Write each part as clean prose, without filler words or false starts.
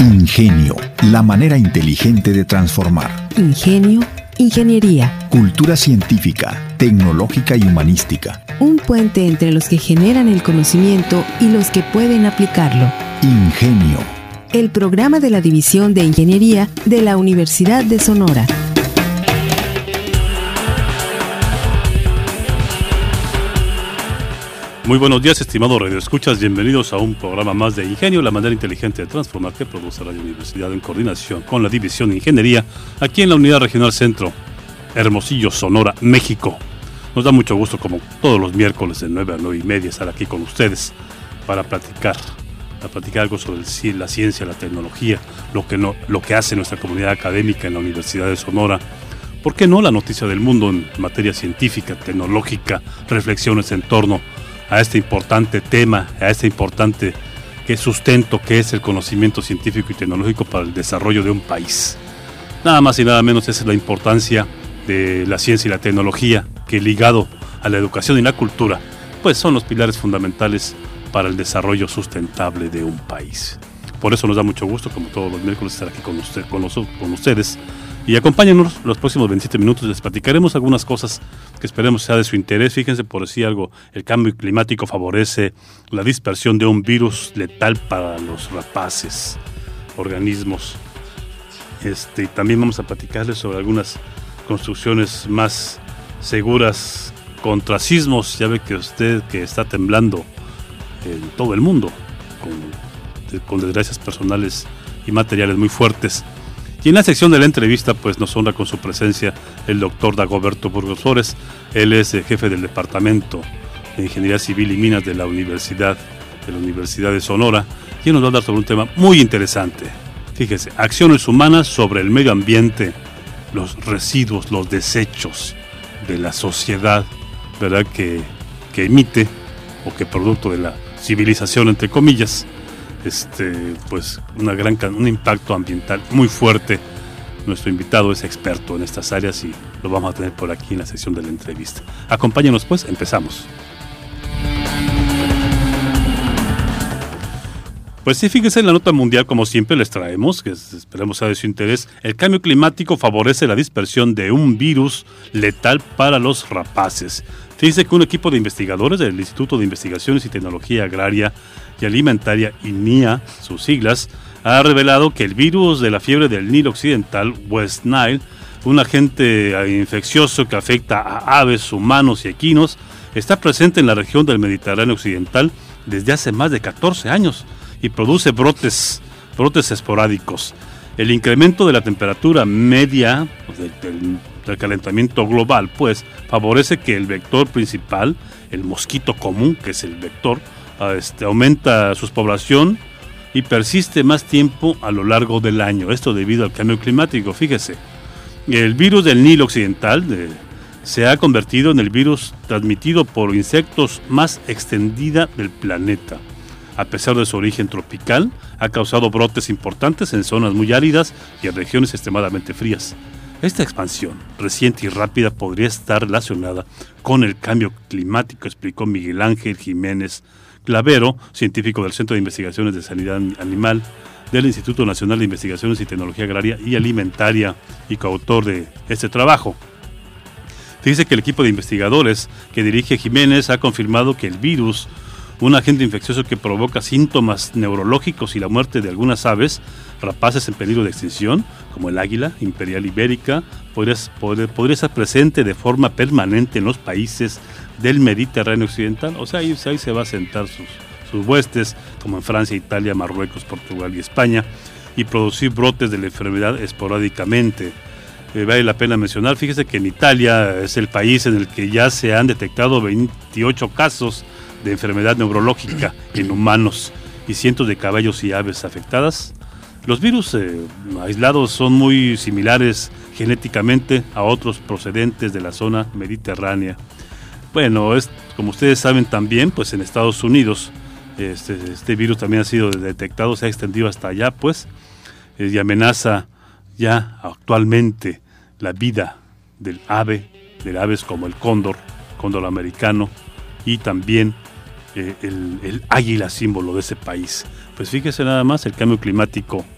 Ingenio, la manera inteligente de transformar. Ingenio, ingeniería. Cultura científica, tecnológica y humanística. Un puente entre los que generan el conocimiento y los que pueden aplicarlo. Ingenio. El programa de la División de Ingeniería de la Universidad de Sonora. Muy buenos días, estimados radioescuchas. Bienvenidos a un programa más de Ingenio, la manera inteligente de transformar, que produce Radio Universidad en coordinación con la División de Ingeniería, aquí en la Unidad Regional Centro, Hermosillo, Sonora, México. Nos da mucho gusto, como todos los miércoles de 9 a 9 y media, estar aquí con ustedes para platicar algo sobre la ciencia, la tecnología, lo que hace nuestra comunidad académica en la Universidad de Sonora. ¿Por qué no? La noticia del mundo en materia científica, tecnológica, reflexiones en torno a este importante tema, a este importante sustento que es el conocimiento científico y tecnológico para el desarrollo de un país. Nada más y nada menos, esa es la importancia de la ciencia y la tecnología, que ligado a la educación y la cultura, pues son los pilares fundamentales para el desarrollo sustentable de un país. Por eso nos da mucho gusto, como todos los miércoles, estar aquí con ustedes. Y acompáñenos los próximos 27 minutos, les platicaremos algunas cosas que esperemos sea de su interés. Fíjense, por decir algo, el cambio climático favorece la dispersión de un virus letal para los rapaces, organismos. También vamos a platicarles sobre algunas construcciones más seguras contra sismos. Ya ve que usted que está temblando en todo el mundo, con desgracias personales y materiales muy fuertes. Y en la sección de la entrevista, pues nos honra con su presencia el doctor Dagoberto Burgos Flores. Él es el jefe del Departamento de Ingeniería Civil y Minas de la Universidad de Sonora, y nos va a hablar sobre un tema muy interesante. Fíjese, acciones humanas sobre el medio ambiente, los residuos, los desechos de la sociedad, ¿verdad? Que emite, o que producto de la civilización, entre comillas, pues un impacto ambiental muy fuerte. Nuestro invitado es experto en estas áreas y lo vamos a tener por aquí en la sección de la entrevista. Acompáñenos pues, empezamos. Pues sí, fíjense en la nota mundial, como siempre les traemos, que esperemos sea de su interés. El cambio climático favorece la dispersión de un virus letal para los rapaces. Fíjense que un equipo de investigadores del Instituto de Investigaciones y Tecnología Agraria y Alimentaria, INIA, sus siglas, ha revelado que el virus de la fiebre del Nilo Occidental, West Nile, un agente infeccioso que afecta a aves, humanos y equinos, está presente en la región del Mediterráneo Occidental desde hace más de 14 años y produce brotes esporádicos. El incremento de la temperatura media del calentamiento global, pues, favorece que el vector principal, el mosquito común, que es el vector, aumenta su población y persiste más tiempo a lo largo del año. Esto debido al cambio climático. Fíjese, el virus del Nilo Occidental se ha convertido en el virus transmitido por insectos más extendida del planeta. A pesar de su origen tropical, ha causado brotes importantes en zonas muy áridas y en regiones extremadamente frías. Esta expansión reciente y rápida podría estar relacionada con el cambio climático, explicó Miguel Ángel Jiménez Clavero, científico del Centro de Investigaciones de Sanidad Animal del Instituto Nacional de Investigaciones y Tecnología Agraria y Alimentaria y coautor de este trabajo. Dice que el equipo de investigadores que dirige Jiménez ha confirmado que el virus, un agente infeccioso que provoca síntomas neurológicos y la muerte de algunas aves rapaces en peligro de extinción, como el águila imperial ibérica, podría estar presente de forma permanente en los países del Mediterráneo Occidental. O sea, ahí se va a sentar sus huestes, como en Francia, Italia, Marruecos, Portugal y España, y producir brotes de la enfermedad esporádicamente. Vale la pena mencionar, fíjese que en Italia es el país en el que ya se han detectado 28 casos de enfermedad neurológica en humanos y cientos de caballos y aves afectadas. Los virus aislados son muy similares genéticamente a otros procedentes de la zona mediterránea. Bueno, como ustedes saben también, pues en Estados Unidos este virus también ha sido detectado, se ha extendido hasta allá, pues, y amenaza ya actualmente la vida de aves como el cóndor americano, y también el águila, símbolo de ese país. Pues fíjese nada más, el cambio climático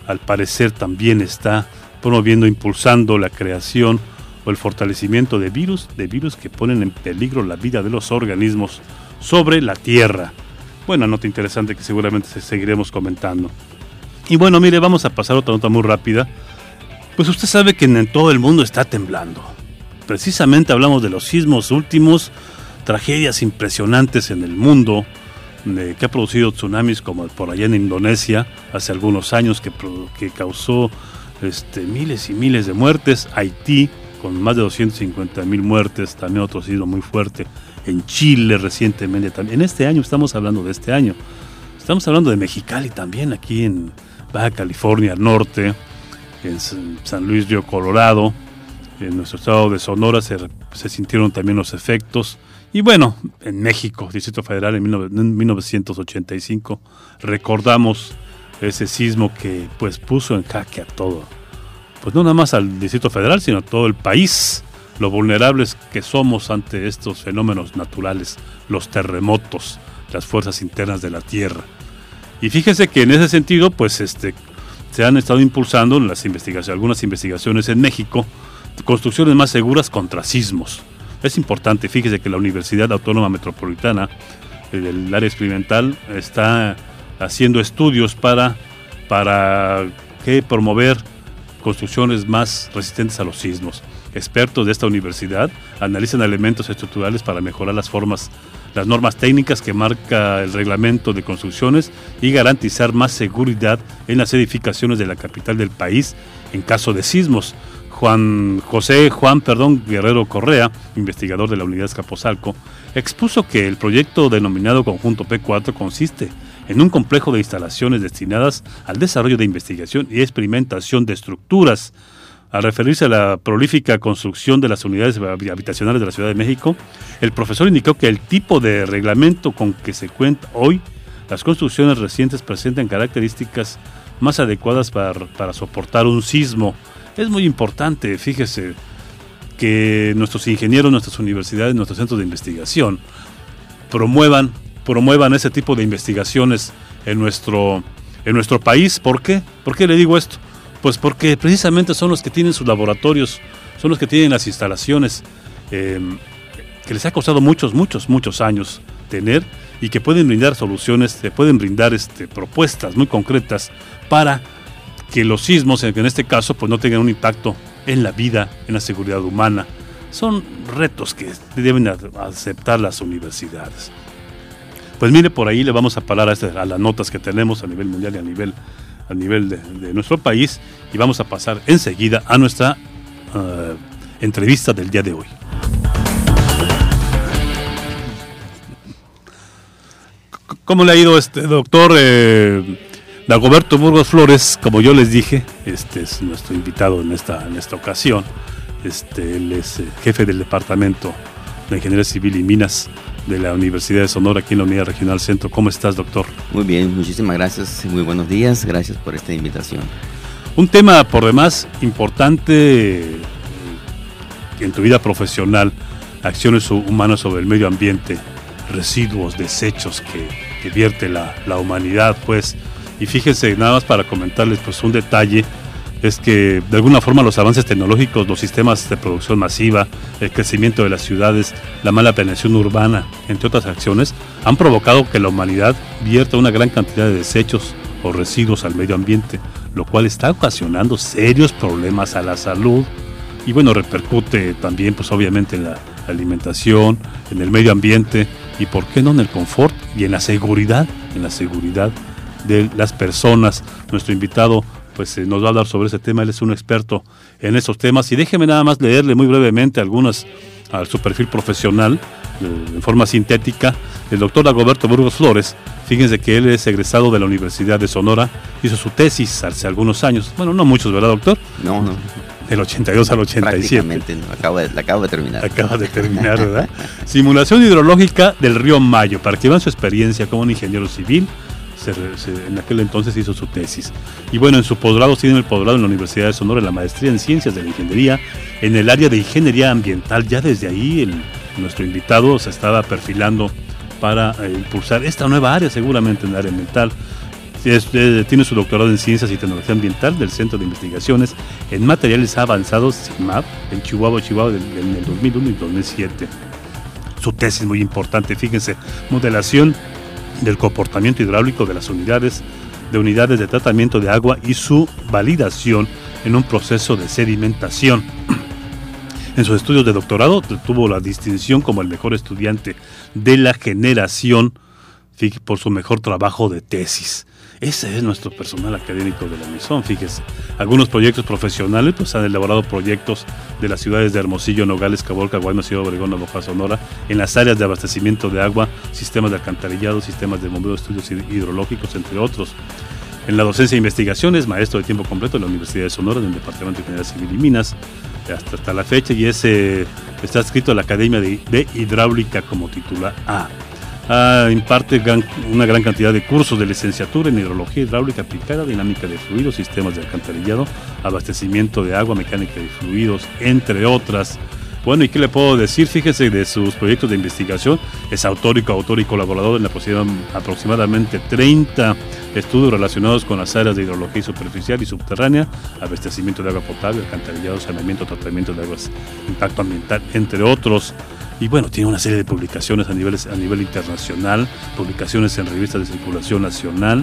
al parecer también está promoviendo, impulsando la creación o el fortalecimiento de virus que ponen en peligro la vida de los organismos sobre la Tierra. Buena nota interesante que seguramente seguiremos comentando. Y bueno, mire, vamos a pasar a otra nota muy rápida. Pues usted sabe que en todo el mundo está temblando. Precisamente hablamos de los sismos últimos, tragedias impresionantes en el mundo, que ha producido tsunamis como por allá en Indonesia hace algunos años, que causó miles y miles de muertes. Haití, con más de 250,000 muertes, también otro sismo muy fuerte. En Chile recientemente también. En este año, estamos hablando de este año. Estamos hablando de Mexicali también, aquí en Baja California Norte, en San Luis Río Colorado, en nuestro estado de Sonora se sintieron también los efectos. Y bueno, en México, Distrito Federal, en 1985, recordamos ese sismo que pues puso en jaque a todo, pues no nada más al Distrito Federal, sino a todo el país, lo vulnerables que somos ante estos fenómenos naturales, los terremotos, las fuerzas internas de la Tierra. Y fíjense que en ese sentido, pues se han estado impulsando algunas investigaciones en México, construcciones más seguras contra sismos. Es importante, fíjese que la Universidad Autónoma Metropolitana del área experimental está haciendo estudios para promover construcciones más resistentes a los sismos. Expertos de esta universidad analizan elementos estructurales para mejorar las normas técnicas que marca el reglamento de construcciones y garantizar más seguridad en las edificaciones de la capital del país en caso de sismos. Juan Guerrero Correa, investigador de la Unidad Azcapotzalco, expuso que el proyecto denominado Conjunto P4 consiste en un complejo de instalaciones destinadas al desarrollo de investigación y experimentación de estructuras. Al referirse a la prolífica construcción de las unidades habitacionales de la Ciudad de México, el profesor indicó que el tipo de reglamento con que se cuenta hoy, las construcciones recientes presentan características más adecuadas para soportar un sismo. Es muy importante, fíjese, que nuestros ingenieros, nuestras universidades, nuestros centros de investigación promuevan ese tipo de investigaciones en nuestro país. ¿Por qué? ¿Por qué le digo esto? Pues porque precisamente son los que tienen sus laboratorios, son los que tienen las instalaciones que les ha costado muchos años tener y que pueden brindar soluciones, pueden brindar propuestas muy concretas para que los sismos, en este caso, pues no tengan un impacto en la vida, en la seguridad humana. Son retos que deben aceptar las universidades. Pues mire, por ahí le vamos a parar a las notas que tenemos a nivel mundial y a nivel de nuestro país, y vamos a pasar enseguida a nuestra entrevista del día de hoy. ¿Cómo le ha ido doctor Dagoberto Burgos Flores? Como yo les dije, es nuestro invitado en esta ocasión. Él es jefe del Departamento de Ingeniería Civil y Minas de la Universidad de Sonora, aquí en la Unidad Regional Centro. ¿Cómo estás, doctor? Muy bien, muchísimas gracias, muy buenos días, gracias por esta invitación. Un tema por demás importante en tu vida profesional, acciones humanas sobre el medio ambiente, residuos, desechos que vierte la humanidad, pues. Y fíjense, nada más para comentarles pues un detalle, es que de alguna forma los avances tecnológicos, los sistemas de producción masiva, el crecimiento de las ciudades, la mala planeación urbana, entre otras acciones, han provocado que la humanidad vierta una gran cantidad de desechos o residuos al medio ambiente, lo cual está ocasionando serios problemas a la salud y bueno, repercute también pues obviamente en la alimentación, en el medio ambiente y por qué no en el confort y en la seguridad de las personas. Nuestro invitado pues nos va a hablar sobre ese tema, él es un experto en esos temas y déjeme nada más leerle muy brevemente algunas a su perfil profesional en forma sintética. El doctor Dagoberto Burgos Flores, fíjense que él es egresado de la Universidad de Sonora, hizo su tesis hace algunos años, bueno, no muchos, ¿verdad, doctor? No. Del 82 al 87. Prácticamente, la acabo de terminar. Acaba de terminar, ¿verdad? Simulación hidrológica del río Mayo, para que vean su experiencia como un ingeniero civil. En aquel entonces hizo su tesis. Y bueno, en su posgrado, tiene el posgrado en la Universidad de Sonora, en la maestría en Ciencias de la Ingeniería, en el área de Ingeniería Ambiental. Ya desde ahí nuestro invitado se estaba perfilando para impulsar esta nueva área, seguramente en el área ambiental. Tiene su doctorado en Ciencias y Tecnología Ambiental del Centro de Investigaciones en Materiales Avanzados, CIMAP, en Chihuahua, en el 2001 y 2007. Su tesis muy importante, fíjense, modelación del comportamiento hidráulico de las unidades de tratamiento de agua y su validación en un proceso de sedimentación. En sus estudios de doctorado tuvo la distinción como el mejor estudiante de la generación por su mejor trabajo de tesis. Ese es nuestro personal académico de la MISON, fíjese. Algunos proyectos profesionales pues han elaborado proyectos de las ciudades de Hermosillo, Nogales, Caborca, Guaymas, Ciudad Obregón, Navojoa, Sonora, en las áreas de abastecimiento de agua, sistemas de alcantarillado, sistemas de bombeo, estudios hidrológicos, entre otros. En la docencia e investigación es maestro de tiempo completo en la Universidad de Sonora, en el Departamento de Ingeniería Civil y Minas, hasta la fecha, y está adscrito a la Academia de Hidráulica como titular A. Imparte una gran cantidad de cursos de licenciatura en hidrología hidráulica aplicada, dinámica de fluidos, sistemas de alcantarillado, abastecimiento de agua, mecánica de fluidos, entre otras. Bueno, ¿y qué le puedo decir? Fíjese de sus proyectos de investigación. Es autor y colaborador en aproximadamente 30 estudios relacionados con las áreas de hidrología superficial y subterránea, abastecimiento de agua potable, alcantarillado, saneamiento, tratamiento de aguas, impacto ambiental, entre otros. Y bueno, tiene una serie de publicaciones a nivel internacional, publicaciones en revistas de circulación nacional.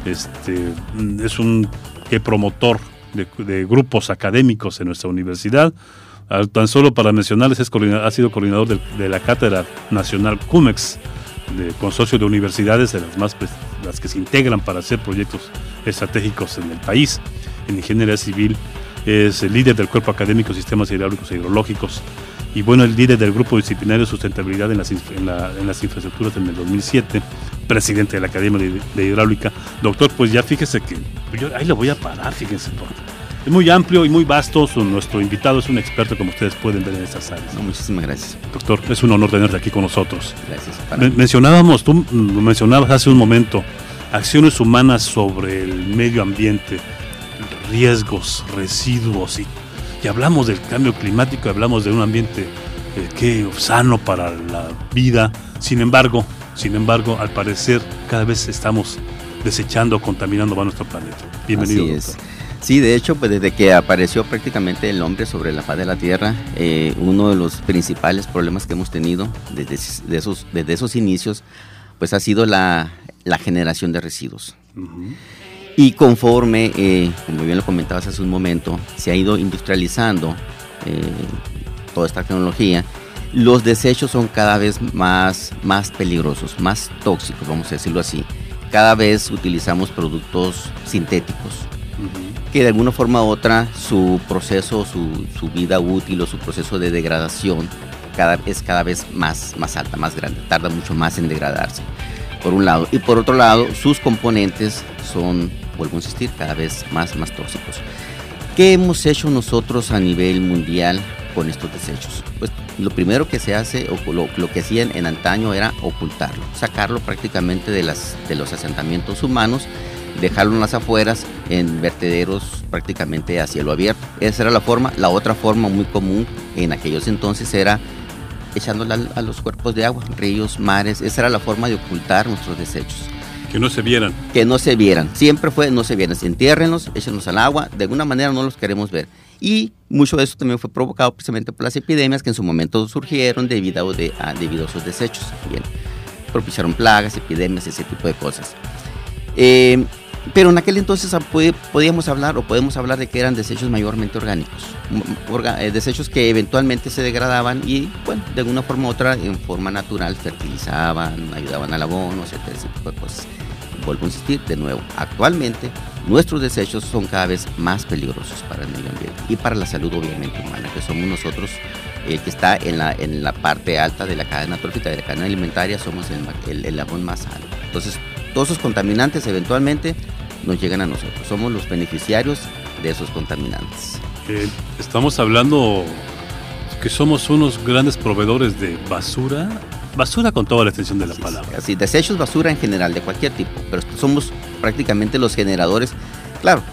Es un promotor de grupos académicos en nuestra universidad. Tan solo para mencionarles, ha sido coordinador de la Cátedra Nacional CUMEX, de consorcio de universidades, de las que se integran para hacer proyectos estratégicos en el país. En ingeniería civil es el líder del cuerpo académico Sistemas Hidráulicos e Hidrológicos. Y bueno, el líder del grupo disciplinario de sustentabilidad en las infraestructuras en el 2007, presidente de la Academia de Hidráulica. Doctor, pues ya fíjese que ahí lo voy a parar, fíjense, porque es muy amplio y muy vasto. Nuestro invitado es un experto, como ustedes pueden ver en estas áreas. No, muchísimas gracias. Doctor, es un honor tenerte aquí con nosotros. Gracias. Tú mencionabas hace un momento acciones humanas sobre el medio ambiente, riesgos, residuos y hablamos del cambio climático, hablamos de un ambiente sano para la vida. Sin embargo, al parecer, cada vez estamos desechando, contaminando más nuestro planeta. Bienvenido, Así doctor. Es. Sí, de hecho, pues desde que apareció prácticamente el hombre sobre la faz de la Tierra, uno de los principales problemas que hemos tenido desde esos inicios, pues ha sido la generación de residuos. Uh-huh. Y conforme, como bien lo comentabas hace un momento, se ha ido industrializando toda esta tecnología, los desechos son cada vez más peligrosos, más tóxicos, vamos a decirlo así. Cada vez utilizamos productos sintéticos, uh-huh, que de alguna forma u otra su proceso, su vida útil o su proceso de degradación es cada vez más alta, más grande, tarda mucho más en degradarse, por un lado. Y por otro lado, sus componentes son, vuelvo a insistir, cada vez más tóxicos. ¿Qué hemos hecho nosotros a nivel mundial con estos desechos? Pues lo primero que se hace, o lo que hacían en antaño, era ocultarlo, sacarlo prácticamente de los asentamientos humanos, dejarlo en las afueras, en vertederos prácticamente a cielo abierto. Esa era la forma. La otra forma muy común en aquellos entonces era echándola a los cuerpos de agua, ríos, mares. Esa era la forma de ocultar nuestros desechos. Que no se vieran. Que no se vieran. Siempre fue no se vieran. Entiérrenlos, échenlos al agua. De alguna manera no los queremos ver. Y mucho de eso también fue provocado precisamente por las epidemias que en su momento surgieron debido a esos desechos. Bien, propiciaron plagas, epidemias, ese tipo de cosas. Pero en aquel entonces podemos hablar de que eran desechos mayormente orgánicos, desechos que eventualmente se degradaban y, bueno, de alguna forma u otra, en forma natural, fertilizaban, ayudaban al abono, etcétera, ese tipo de cosas. Vuelvo a insistir, de nuevo, actualmente nuestros desechos son cada vez más peligrosos para el medio ambiente y para la salud, obviamente, humana, que somos nosotros, el que está en la parte alta de la cadena trófica, de la cadena alimentaria, somos el eslabón más alto. Entonces, todos esos contaminantes eventualmente nos llegan a nosotros. Somos los beneficiarios de esos contaminantes. Estamos hablando que somos unos grandes proveedores de basura con toda la extensión de la palabra. Así, desechos, basura en general, de cualquier tipo, pero somos prácticamente los generadores. Claro,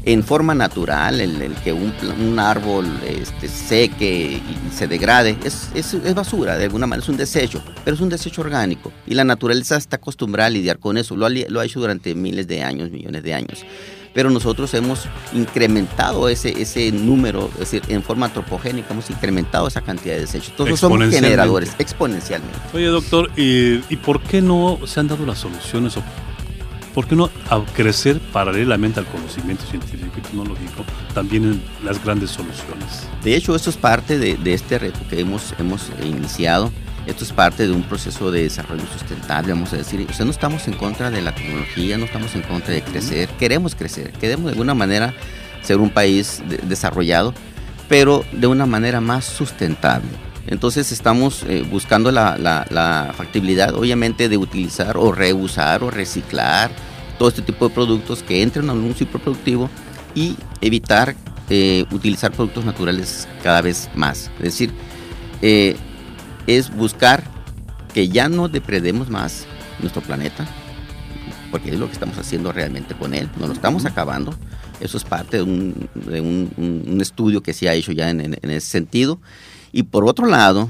en forma natural, el que un árbol seque y se degrade, es basura, de alguna manera es un desecho, pero es un desecho orgánico. Y la naturaleza está acostumbrada a lidiar con eso, lo ha hecho durante miles de años, millones de años. Pero nosotros hemos incrementado ese número, es decir, en forma antropogénica hemos incrementado esa cantidad de desechos. Entonces somos generadores exponencialmente. Oye, doctor, ¿y por qué no se han dado las soluciones? ¿Por qué no crecer paralelamente al conocimiento científico y tecnológico también en las grandes soluciones? De hecho, esto es parte de este reto que hemos iniciado. Esto es parte de un proceso de desarrollo sustentable, vamos a decir. O sea, no estamos en contra de la tecnología, no estamos en contra de crecer. Queremos crecer, queremos de alguna manera ser un país desarrollado, pero de una manera más sustentable. Entonces estamos buscando la factibilidad, obviamente, de utilizar o reusar o reciclar todo este tipo de productos que entren a un ciclo productivo y evitar utilizar productos naturales cada vez más. Es decir, es buscar que ya no depredemos más nuestro planeta, porque es lo que estamos haciendo realmente con él, no lo estamos acabando. Eso es parte de un estudio que se ha hecho ya en ese sentido. Y por otro lado,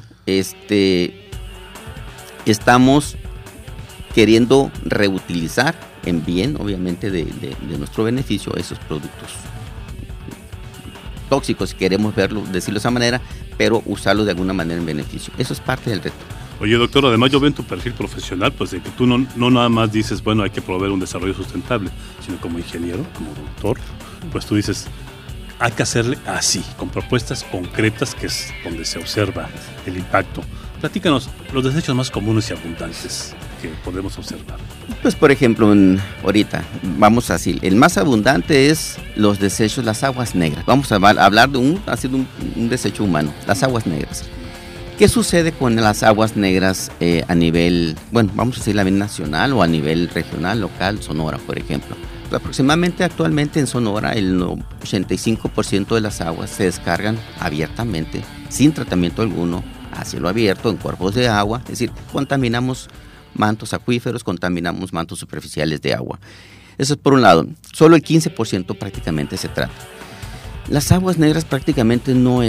estamos queriendo reutilizar en bien, obviamente, de nuestro beneficio, esos productos tóxicos, si queremos decirlo de esa manera, pero usarlos de alguna manera en beneficio. Eso es parte del reto. Oye, doctor, además yo veo en tu perfil profesional, pues de que tú no nada más dices, bueno, hay que promover un desarrollo sustentable, sino como ingeniero, como doctor, pues tú dices, hay que hacerle así, con propuestas concretas, que es donde se observa el impacto. Platícanos los desechos más comunes y abundantes que podemos observar. Pues, por ejemplo, ahorita, vamos a decir, el más abundante es los desechos, las aguas negras. Vamos a hablar de un desecho humano, las aguas negras. ¿Qué sucede con las aguas negras a nivel, bueno, vamos a decir a nivel nacional o a nivel regional, local, Sonora, por ejemplo? Aproximadamente actualmente en Sonora el 85% de las aguas se descargan abiertamente, sin tratamiento alguno, a cielo abierto, en cuerpos de agua. Es decir, contaminamos mantos acuíferos, contaminamos mantos superficiales de agua. Eso es por un lado. Solo el 15% prácticamente se trata. Las aguas negras prácticamente no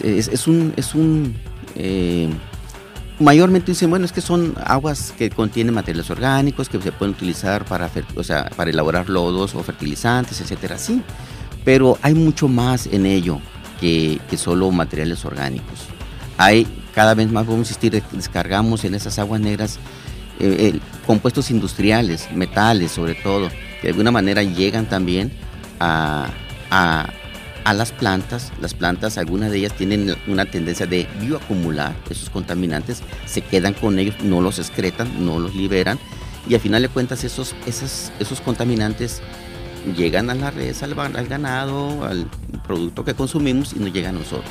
mayormente dicen, bueno, es que son aguas que contienen materiales orgánicos que se pueden utilizar para elaborar lodos o fertilizantes, etcétera. Sí, pero hay mucho más en ello que solo materiales orgánicos. Cada vez más, vamos a insistir, descargamos en esas aguas negras compuestos industriales, metales sobre todo, que de alguna manera llegan también a las plantas. Las plantas, algunas de ellas tienen una tendencia de bioacumular esos contaminantes, se quedan con ellos, no los excretan, no los liberan, y al final de cuentas esos contaminantes llegan a la res, al ganado, al producto que consumimos y nos llegan a nosotros.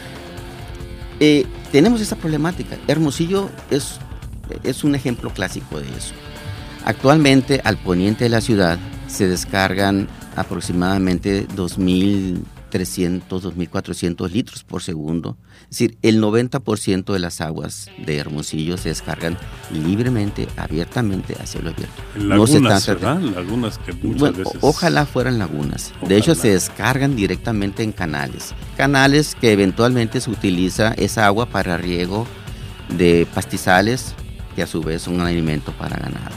Tenemos esa problemática. Hermosillo es un ejemplo clásico de eso. Actualmente al poniente de la ciudad se descargan aproximadamente 2.300, 2.400 litros por segundo. Es decir, el 90% de las aguas de Hermosillo se descargan libremente, abiertamente, a cielo abierto. En lagunas, ¿verdad? Lagunas que muchas veces... Ojalá fueran lagunas. Ojalá. De hecho, se descargan directamente en canales. Canales que eventualmente se utiliza esa agua para riego de pastizales, que a su vez son un alimento para ganado.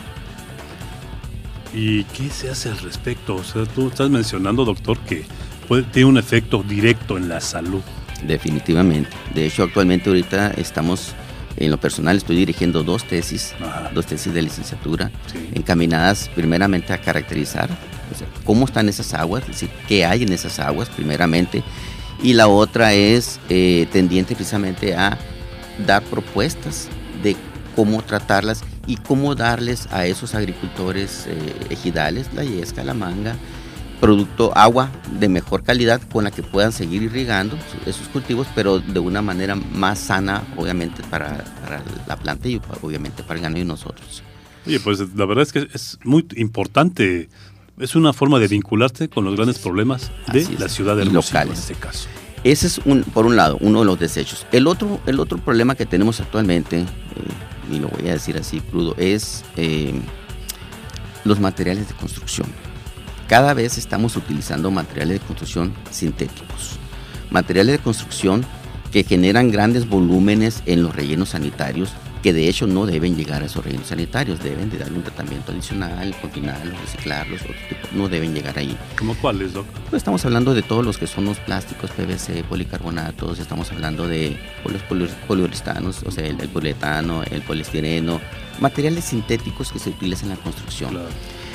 ¿Y qué se hace al respecto? O sea, tú estás mencionando, doctor, que tiene un efecto directo en la salud. Definitivamente. De hecho, actualmente ahorita estamos, en lo personal, estoy dirigiendo dos tesis de licenciatura, sí, encaminadas primeramente a caracterizar, o sea, cómo están esas aguas, es decir, qué hay en esas aguas primeramente, y la otra es tendiente precisamente a dar propuestas de cómo tratarlas y cómo darles a esos agricultores ejidales, la yesca, la manga, agua de mejor calidad con la que puedan seguir irrigando esos cultivos, pero de una manera más sana, obviamente, para la planta y obviamente para el ganado y nosotros. Oye, pues la verdad es que es muy importante, es una forma de vincularte con los grandes problemas de la ciudad de Hermosillo en este caso. Ese es, por un lado, uno de los desechos. El otro problema que tenemos actualmente, y lo voy a decir así crudo, es los materiales de construcción. cada vez estamos utilizando materiales de construcción sintéticos, materiales de construcción que generan grandes volúmenes en los rellenos sanitarios, que de hecho no deben llegar a esos rellenos sanitarios, deben de darle un tratamiento adicional, confinarlos, reciclarlos, otro tipo, no deben llegar ahí. ¿Cómo cuáles, Doc? Pues estamos hablando de todos los que son los plásticos, PVC, policarbonatos, estamos hablando de los poliuretanos, o sea, el poliuretano, el poliestireno, materiales sintéticos que se utilizan en la construcción. Claro.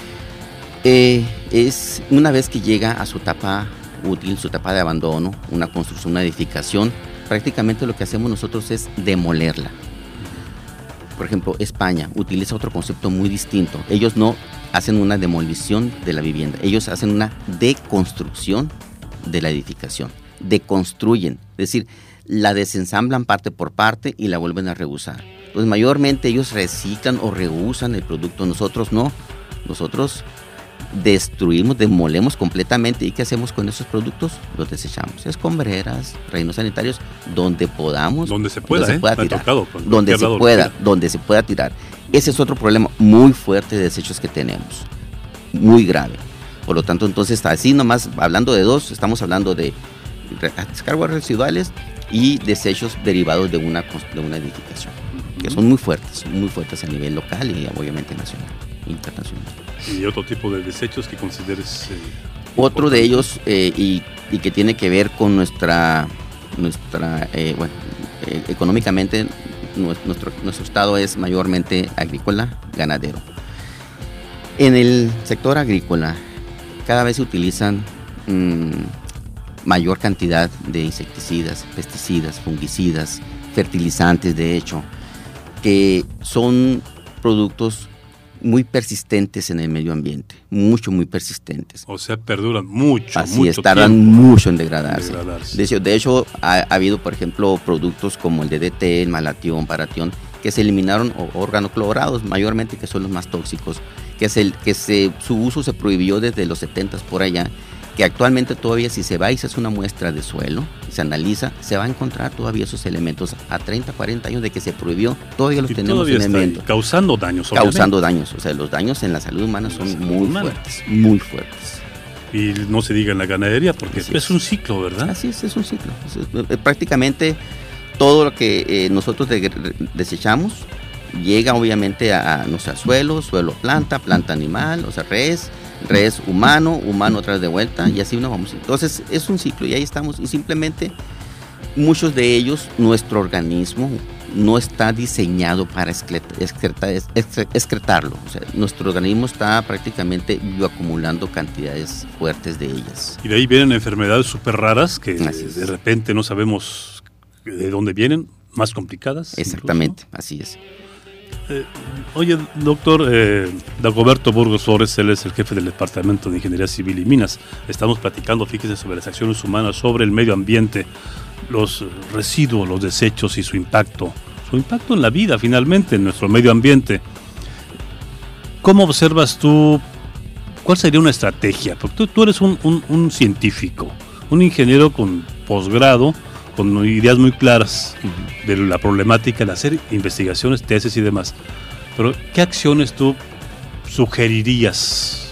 Es una vez que llega a su etapa útil, su etapa de abandono, una construcción, una edificación, prácticamente lo que hacemos nosotros es demolerla. Por ejemplo, España utiliza otro concepto muy distinto. Ellos no hacen una demolición de la vivienda, ellos hacen una deconstrucción de la edificación. Deconstruyen, es decir, la desensamblan parte por parte y la vuelven a reusar. Entonces, mayormente ellos reciclan o reusan el producto, nosotros no. Nosotros destruimos, demolemos completamente. ¿Y qué hacemos con esos productos? Los desechamos. Escombreras, rellenos sanitarios, donde podamos. Donde se pueda, tirar. Donde se pueda tirar. Ese es otro problema muy fuerte de desechos que tenemos. Muy grave. Por lo tanto, entonces, así nomás, hablando de dos, estamos hablando de descargas residuales y desechos derivados de una edificación, que son muy fuertes a nivel local y obviamente nacional, internacional. ¿Y otro tipo de desechos que consideres? Otro de ellos, y que tiene que ver con económicamente, nuestro estado es mayormente agrícola, ganadero. En el sector agrícola, cada vez se utilizan mayor cantidad de insecticidas, pesticidas, fungicidas, fertilizantes, de hecho, que son productos muy persistentes en el medio ambiente, muy persistentes. O sea, perduran mucho. Así es, tardan mucho en degradarse. De hecho, ha habido, por ejemplo, productos como el DDT, el malatión, paratión, que se eliminaron, o organoclorados mayormente, que son los más tóxicos, su uso se prohibió desde los 70s por allá, que actualmente todavía, si se va y se hace una muestra de suelo, se analiza, se va a encontrar todavía esos elementos a 30, 40 años de que se prohibió, todavía los tenemos en el invento. Causando daños, o sea, los daños en la salud humana son muy fuertes. Y no se diga en la ganadería, porque es un ciclo, ¿verdad? Así es un ciclo. Prácticamente todo lo que nosotros desechamos llega obviamente a nuestro suelo planta animal, o sea, res humano otra vez de vuelta, y así nos vamos. Entonces es un ciclo y ahí estamos, y simplemente muchos de ellos, nuestro organismo no está diseñado para excretarlo. O sea, nuestro organismo está prácticamente bioacumulando cantidades fuertes de ellas. Y de ahí vienen enfermedades súper raras que de repente no sabemos de dónde vienen, más complicadas. Exactamente, incluso. Así es. Oye, doctor Dagoberto Burgos Flores, él es el jefe del Departamento de Ingeniería Civil y Minas. Estamos platicando, fíjese, sobre las acciones humanas, sobre el medio ambiente, los residuos, los desechos y su impacto en la vida, finalmente, en nuestro medio ambiente. ¿Cómo observas tú? ¿Cuál sería una estrategia? Porque tú eres un científico, un ingeniero con posgrado, con ideas muy claras de la problemática, de hacer investigaciones, tesis y demás. Pero, ¿qué acciones tú sugerirías?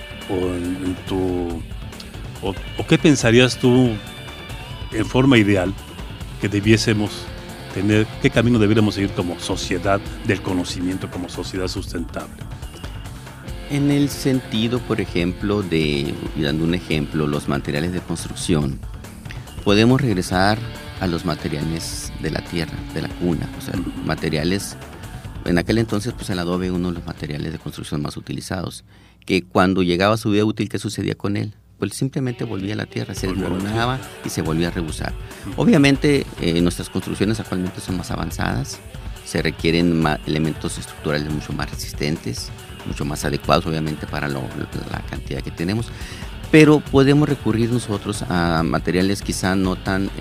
¿O qué pensarías tú en forma ideal que debiésemos tener? ¿Qué camino debiéramos seguir como sociedad del conocimiento, como sociedad sustentable? En el sentido, por ejemplo, y dando un ejemplo, los materiales de construcción, podemos regresar a los materiales de la tierra, de la cuna, o sea, materiales, en aquel entonces pues el adobe, uno de los materiales de construcción más utilizados, que cuando llegaba a su vida útil, ¿qué sucedía con él? Pues simplemente volvía a la tierra, se desmoronaba y se volvía a reusar. Obviamente nuestras construcciones actualmente son más avanzadas, se requieren elementos estructurales mucho más resistentes, mucho más adecuados obviamente para la cantidad que tenemos. Pero podemos recurrir nosotros a materiales quizá no tan,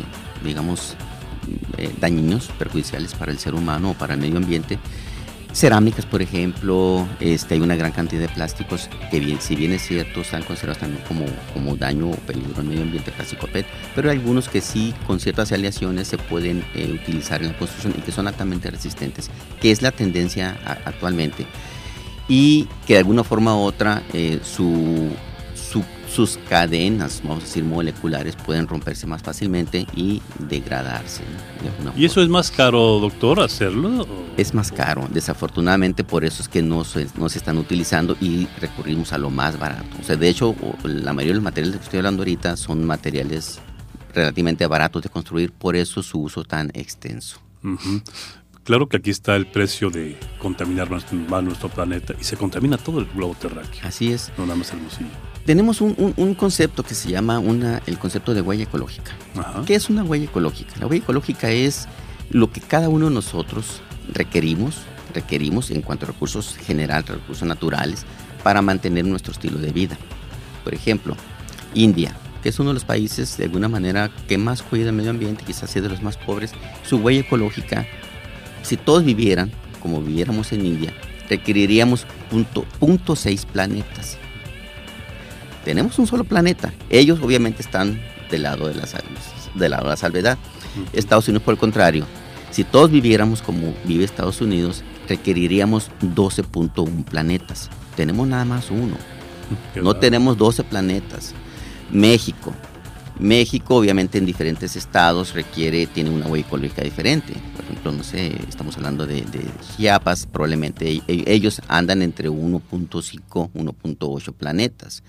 dañinos, perjudiciales para el ser humano o para el medio ambiente. Cerámicas, por ejemplo, hay una gran cantidad de plásticos que si bien es cierto, están considerados también como daño o peligro al medio ambiente, plástico PET, pero hay algunos que sí, con ciertas aleaciones, se pueden utilizar en la construcción y que son altamente resistentes, que es la tendencia actualmente. Y que de alguna forma u otra sus cadenas, vamos a decir, moleculares pueden romperse más fácilmente y degradarse, ¿no? ¿Y eso es más caro, doctor, hacerlo? Es más caro, desafortunadamente, por eso es que no se están utilizando y recurrimos a lo más barato. O sea, de hecho, la mayoría de los materiales de que estoy hablando ahorita son materiales relativamente baratos de construir, por eso su uso tan extenso. Uh-huh. Claro que aquí está el precio de contaminar nuestro planeta y se contamina todo el globo terráqueo. Así es. No nada más Hermosillo. Tenemos un concepto que se llama el concepto de huella ecológica. Ajá. ¿Qué es una huella ecológica? La huella ecológica es lo que cada uno de nosotros requerimos en cuanto a recursos generales, recursos naturales, para mantener nuestro estilo de vida. Por ejemplo, India, que es uno de los países de alguna manera que más cuida el medio ambiente, quizás sea de los más pobres, su huella ecológica, si todos vivieran como viviéramos en India, requeriríamos 0.6 planetas. Tenemos un solo planeta. Ellos obviamente están del lado de la salvedad. Estados Unidos, por el contrario, si todos viviéramos como vive Estados Unidos, requeriríamos 12.1 planetas. Tenemos nada más uno. No tenemos 12 planetas. México, obviamente, en diferentes estados tiene una huella ecológica diferente. Por ejemplo, no sé, estamos hablando de Chiapas, probablemente ellos andan entre 1.5, 1.8 planetas.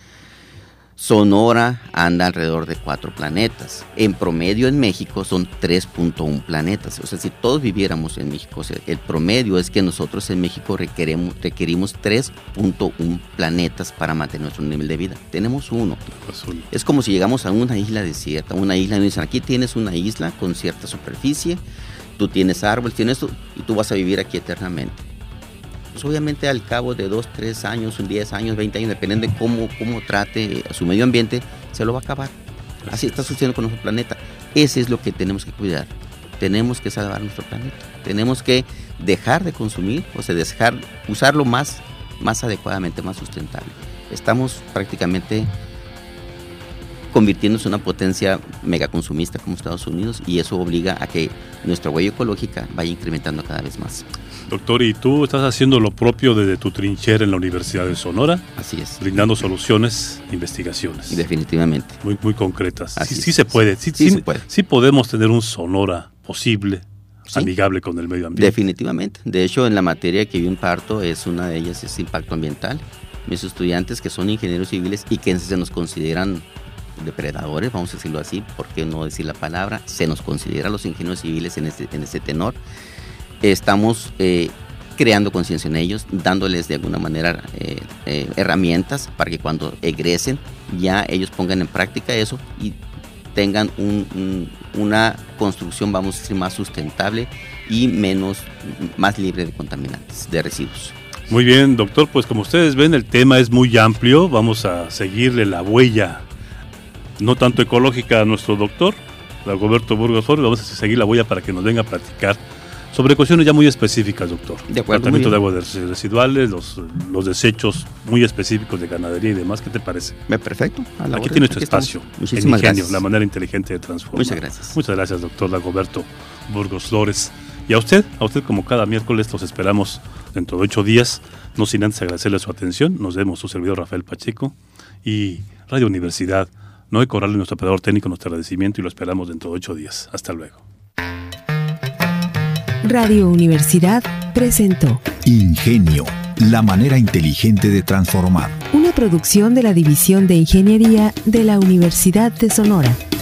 Sonora anda alrededor de 4 planetas. En promedio en México son 3.1 planetas. O sea, si todos viviéramos en México, o sea, el promedio es que nosotros en México requerimos 3.1 planetas para mantener nuestro nivel de vida. Tenemos uno. Es como si llegamos a una isla desierta, una isla, y nos dicen, aquí tienes una isla con cierta superficie, tú tienes árboles, tienes esto, y tú vas a vivir aquí eternamente. Pues obviamente al cabo de 2, 3 años, 10 años, 20 años, dependiendo de cómo trate a su medio ambiente, se lo va a acabar. Así está sucediendo con nuestro planeta. Ese es lo que tenemos que cuidar. Tenemos que salvar nuestro planeta. Tenemos que dejar de consumir, o sea, usarlo más adecuadamente, más sustentable. Estamos prácticamente convirtiéndose en una potencia megaconsumista como Estados Unidos, y eso obliga a que nuestra huella ecológica vaya incrementando cada vez más. Doctor, ¿y tú estás haciendo lo propio desde tu trinchera en la Universidad de Sonora? Así es. Brindando soluciones, investigaciones. Definitivamente. Muy concretas. Así Sí se puede. Sí se puede. Sí podemos tener un Sonora posible, sí, amigable con el medio ambiente. Definitivamente. De hecho, en la materia que yo imparto, una de ellas es impacto ambiental. Mis estudiantes, que son ingenieros civiles y que se nos consideran depredadores, vamos a decirlo así, ¿por qué no decir la palabra? Se nos considera los ingenieros civiles en este tenor. Estamos creando conciencia en ellos, dándoles de alguna manera herramientas para que cuando egresen ya ellos pongan en práctica eso y tengan una construcción, vamos a decir, más sustentable y más libre de contaminantes, de residuos. Muy bien, doctor, pues como ustedes ven, el tema es muy amplio. Vamos a seguirle la huella, no tanto ecológica, a nuestro doctor, Dagoberto Burgos Flores. Vamos a seguir la huella para que nos venga a platicar sobre cuestiones ya muy específicas, doctor. De acuerdo. Tratamiento de aguas residuales, los desechos muy específicos de ganadería y demás. ¿Qué te parece? Perfecto. Aquí tienes tu espacio. Muchísimas gracias. La manera inteligente de transformar. Muchas gracias. Muchas gracias, doctor Dagoberto Burgos Flores. Y a usted como cada miércoles, los esperamos dentro de 8 días. No sin antes agradecerle su atención. Nos vemos, su servidor Rafael Pacheco y Radio Universidad. Noé Corral, nuestro operador técnico, nuestro agradecimiento, y lo esperamos dentro de 8 días. Hasta luego. Radio Universidad presentó Ingenio, la manera inteligente de transformar. Una producción de la División de Ingeniería de la Universidad de Sonora.